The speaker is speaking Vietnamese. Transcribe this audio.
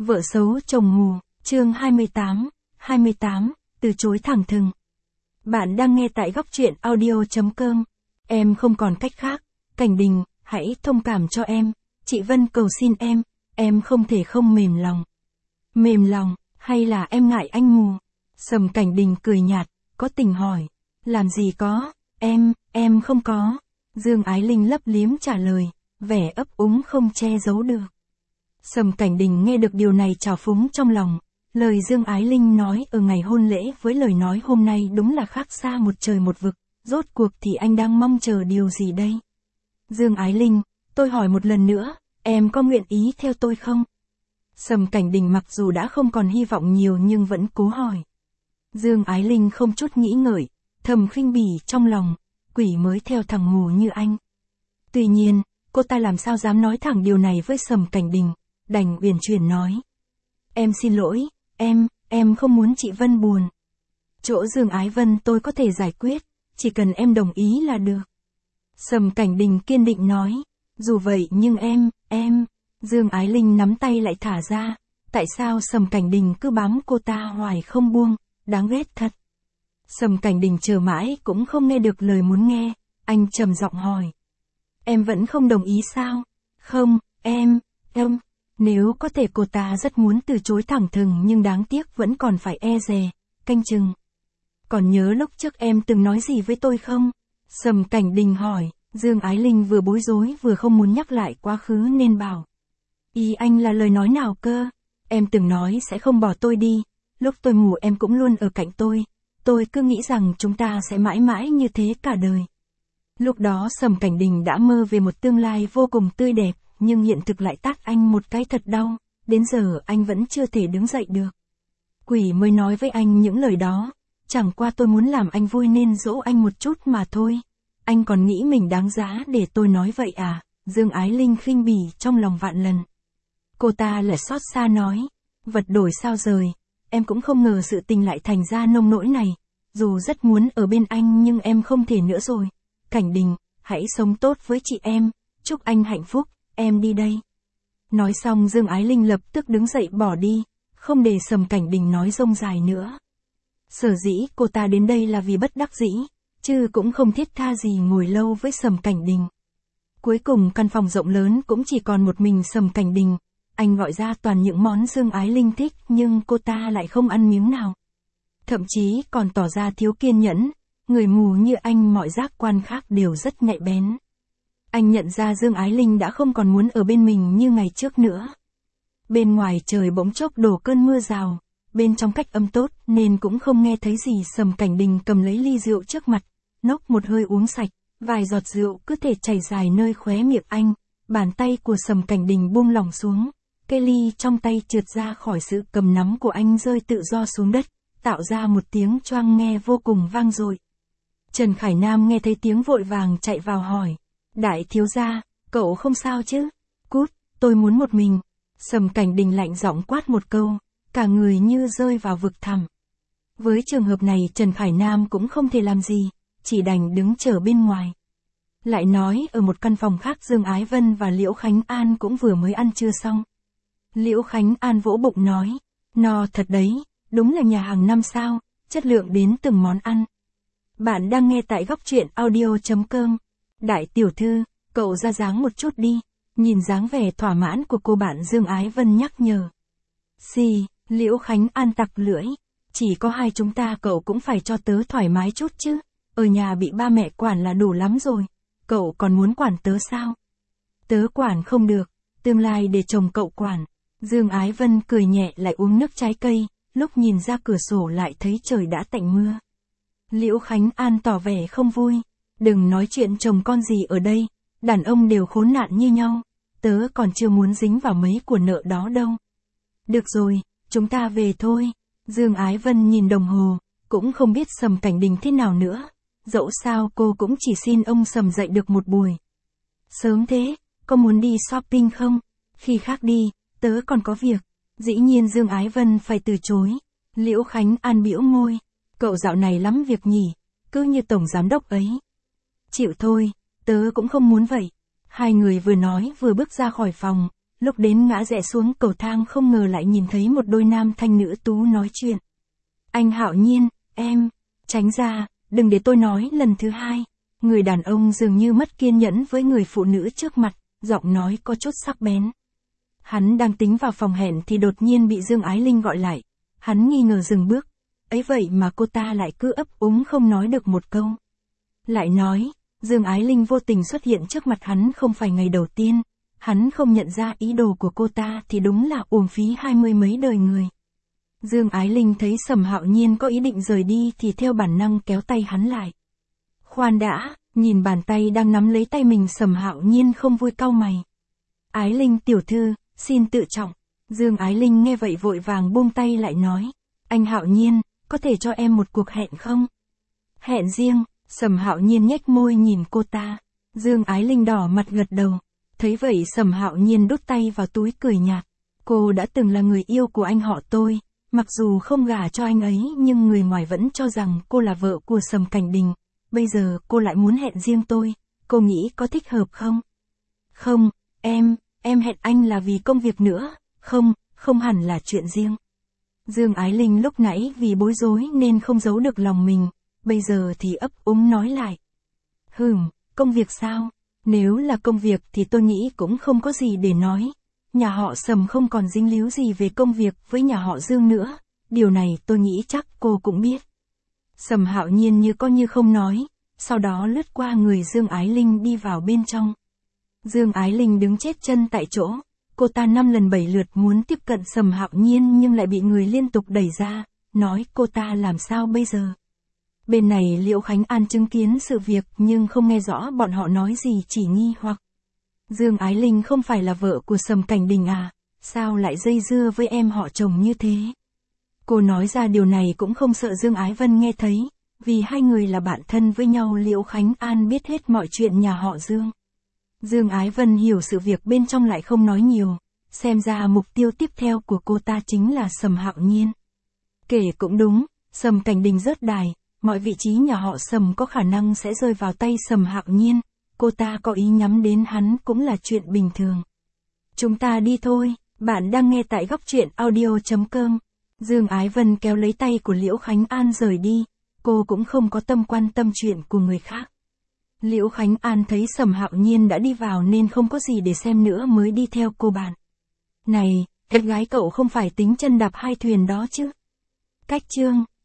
Vợ xấu chồng mù, chương 28, từ chối thẳng thừng. Bạn đang nghe tại góc truyện audio.com. Em không còn cách khác. Cảnh Đình, hãy thông cảm cho em. Chị Vân cầu xin em không thể không mềm lòng. Mềm lòng, hay là em ngại anh mù? Sầm Cảnh Đình cười nhạt, có tình hỏi. Làm gì có, em không có. Dương Ái Linh lấp liếm trả lời, vẻ ấp úng không che giấu được. Sầm Cảnh Đình nghe được điều này trào phúng trong lòng. Lời Dương Ái Linh nói ở ngày hôn lễ với lời nói hôm nay đúng là khác xa một trời một vực. Rốt cuộc thì anh đang mong chờ điều gì đây? Dương Ái Linh, tôi hỏi một lần nữa, em có nguyện ý theo tôi không? Sầm Cảnh Đình mặc dù đã không còn hy vọng nhiều nhưng vẫn cố hỏi. Dương Ái Linh không chút nghĩ ngợi, thầm khinh bỉ trong lòng, quỷ mới theo thằng mù như anh. Tuy nhiên, cô ta làm sao dám nói thẳng điều này với Sầm Cảnh Đình, đành uyển chuyển nói. Em xin lỗi, em không muốn chị Vân buồn. Chỗ Dương Ái Vân tôi có thể giải quyết, chỉ cần em đồng ý là được. Sầm Cảnh Đình kiên định nói, dù vậy nhưng em, Dương Ái Linh nắm tay lại thả ra, tại sao Sầm Cảnh Đình cứ bám cô ta hoài không buông, đáng ghét thật. Sầm Cảnh Đình chờ mãi cũng không nghe được lời muốn nghe, anh trầm giọng hỏi. Em vẫn không đồng ý sao? Không, em, nếu có thể cô ta rất muốn từ chối thẳng thừng nhưng đáng tiếc vẫn còn phải e dè, canh chừng. Còn nhớ lúc trước em từng nói gì với tôi không? Sầm Cảnh Đình hỏi, Dương Ái Linh vừa bối rối vừa không muốn nhắc lại quá khứ nên bảo. Ý anh là lời nói nào cơ? Em từng nói sẽ không bỏ tôi đi, lúc tôi mù em cũng luôn ở cạnh tôi cứ nghĩ rằng chúng ta sẽ mãi mãi như thế cả đời. Lúc đó Sầm Cảnh Đình đã mơ về một tương lai vô cùng tươi đẹp, nhưng hiện thực lại tát anh một cái thật đau, đến giờ anh vẫn chưa thể đứng dậy được. Quỷ mới nói với anh những lời đó, chẳng qua tôi muốn làm anh vui nên dỗ anh một chút mà thôi. Anh còn nghĩ mình đáng giá để tôi nói vậy à? Dương Ái Linh khinh bỉ trong lòng vạn lần. Cô ta lại xót xa nói, vật đổi sao rời, em cũng không ngờ sự tình lại thành ra nông nỗi này. Dù rất muốn ở bên anh nhưng em không thể nữa rồi. Cảnh Đình, hãy sống tốt với chị em, chúc anh hạnh phúc, em đi đây. Nói xong Dương Ái Linh lập tức đứng dậy bỏ đi, không để Sầm Cảnh Đình nói rông dài nữa. Sở dĩ cô ta đến đây là vì bất đắc dĩ, chứ cũng không thiết tha gì ngồi lâu với Sầm Cảnh Đình. Cuối cùng căn phòng rộng lớn cũng chỉ còn một mình Sầm Cảnh Đình, anh gọi ra toàn những món Dương Ái Linh thích nhưng cô ta lại không ăn miếng nào. Thậm chí còn tỏ ra thiếu kiên nhẫn, người mù như anh mọi giác quan khác đều rất nhạy bén. Anh nhận ra Dương Ái Linh đã không còn muốn ở bên mình như ngày trước nữa. Bên ngoài trời bỗng chốc đổ cơn mưa rào, bên trong cách âm tốt nên cũng không nghe thấy gì. Sầm Cảnh Đình cầm lấy ly rượu trước mặt, nốc một hơi uống sạch, vài giọt rượu cứ thể chảy dài nơi khóe miệng anh, bàn tay của Sầm Cảnh Đình buông lỏng xuống, cây ly trong tay trượt ra khỏi sự cầm nắm của anh rơi tự do xuống đất, tạo ra một tiếng choang nghe vô cùng vang dội. Trần Khải Nam nghe thấy tiếng vội vàng chạy vào hỏi, đại thiếu gia, cậu không sao chứ? Cút, tôi muốn một mình. Sầm Cảnh Đình lạnh giọng quát một câu, cả người như rơi vào vực thẳm. Với trường hợp này Trần Khải Nam cũng không thể làm gì, chỉ đành đứng chờ bên ngoài. Lại nói ở một căn phòng khác Dương Ái Vân và Liễu Khánh An cũng vừa mới ăn trưa xong. Liễu Khánh An vỗ bụng nói, no thật đấy, đúng là nhà hàng 5 sao, chất lượng đến từng món ăn. Bạn đang nghe tại góc truyện audio.com. Đại tiểu thư, cậu ra dáng một chút đi. Nhìn dáng vẻ thỏa mãn của cô bạn Dương Ái Vân nhắc nhở. Liễu Khánh An tặc lưỡi. Chỉ có hai chúng ta cậu cũng phải cho tớ thoải mái chút chứ. Ở nhà bị ba mẹ quản là đủ lắm rồi. Cậu còn muốn quản tớ sao? Tớ quản không được, tương lai để chồng cậu quản. Dương Ái Vân cười nhẹ lại uống nước trái cây, lúc nhìn ra cửa sổ lại thấy trời đã tạnh mưa. Liễu Khánh An tỏ vẻ không vui. Đừng nói chuyện chồng con gì ở đây, đàn ông đều khốn nạn như nhau, tớ còn chưa muốn dính vào mấy của nợ đó đâu. Được rồi, chúng ta về thôi. Dương Ái Vân nhìn đồng hồ, cũng không biết Sầm Cảnh Đình thế nào nữa. Dẫu sao cô cũng chỉ xin ông Sầm dậy được một buổi. Sớm thế, có muốn đi shopping không? Khi khác đi, tớ còn có việc. Dĩ nhiên Dương Ái Vân phải từ chối. Liễu Khánh An bĩu môi, cậu dạo này lắm việc nhỉ, cứ như tổng giám đốc ấy. Chịu thôi, tớ cũng không muốn vậy. Hai người vừa nói vừa bước ra khỏi phòng, Lúc đến ngã rẽ xuống cầu thang không ngờ lại nhìn thấy một đôi nam thanh nữ tú nói chuyện. Anh Hạo Nhiên, em, tránh ra, đừng để tôi nói lần thứ hai. Người đàn ông dường như mất kiên nhẫn với người phụ nữ trước mặt, giọng nói có chút sắc bén. Hắn đang tính vào phòng hẹn thì đột nhiên bị Dương Ái Linh gọi lại. Hắn nghi ngờ dừng bước. Ấy vậy mà cô ta lại cứ ấp úng không nói được một câu. Lại nói, Dương Ái Linh vô tình xuất hiện trước mặt hắn không phải ngày đầu tiên. Hắn không nhận ra ý đồ của cô ta thì đúng là uổng phí 20 mấy đời người. Dương Ái Linh thấy Sầm Hạo Nhiên có ý định rời đi thì theo bản năng kéo tay hắn lại. Khoan đã, nhìn bàn tay đang nắm lấy tay mình Sầm Hạo Nhiên không vui cau mày. Ái Linh tiểu thư, xin tự trọng. Dương Ái Linh nghe vậy vội vàng buông tay lại nói. Anh Hạo Nhiên, có thể cho em một cuộc hẹn không? Hẹn riêng, Sầm Hạo Nhiên nhếch môi nhìn cô ta. Dương Ái Linh đỏ mặt gật đầu. Thấy vậy Sầm Hạo Nhiên đút tay vào túi cười nhạt. Cô đã từng là người yêu của anh họ tôi. Mặc dù không gả cho anh ấy nhưng người ngoài vẫn cho rằng cô là vợ của Sầm Cảnh Đình. Bây giờ cô lại muốn hẹn riêng tôi. Cô nghĩ có thích hợp không? Không, em hẹn anh là vì công việc nữa. Không hẳn là chuyện riêng. Dương Ái Linh lúc nãy vì bối rối nên không giấu được lòng mình. Bây giờ thì ấp úng nói lại. Công việc sao? Nếu là công việc thì tôi nghĩ cũng không có gì để nói. Nhà họ Sầm không còn dính líu gì về công việc với nhà họ Dương nữa. Điều này tôi nghĩ chắc cô cũng biết. Sầm Hạo Nhiên như có như không nói. Sau đó lướt qua người Dương Ái Linh đi vào bên trong. Dương Ái Linh đứng chết chân tại chỗ. Cô ta 5 lần 7 lượt muốn tiếp cận Sầm Hạo Nhiên nhưng lại bị người liên tục đẩy ra. Nói cô ta làm sao bây giờ? Bên này Liễu Khánh An chứng kiến sự việc nhưng không nghe rõ bọn họ nói gì chỉ nghi hoặc. Dương Ái Linh không phải là vợ của Sầm Cảnh Đình à? Sao lại dây dưa với em họ chồng như thế? Cô nói ra điều này cũng không sợ Dương Ái Vân nghe thấy. Vì hai người là bạn thân với nhau Liễu Khánh An biết hết mọi chuyện nhà họ Dương. Dương Ái Vân hiểu sự việc bên trong lại không nói nhiều. Xem ra mục tiêu tiếp theo của cô ta chính là Sầm Hạo Nhiên. Kể cũng đúng, Sầm Cảnh Đình rớt đài. Mọi vị trí nhà họ Sầm có khả năng sẽ rơi vào tay Sầm Hạo Nhiên. Cô ta có ý nhắm đến hắn cũng là chuyện bình thường. Chúng ta đi thôi, bạn đang nghe tại góc truyện audio.com. Dương Ái Vân kéo lấy tay của Liễu Khánh An rời đi. Cô cũng không có tâm quan tâm chuyện của người khác. Liễu Khánh An thấy Sầm Hạo Nhiên đã đi vào nên không có gì để xem nữa mới đi theo cô bạn. Này, gái cậu không phải tính chân đạp hai thuyền đó chứ? Cách chương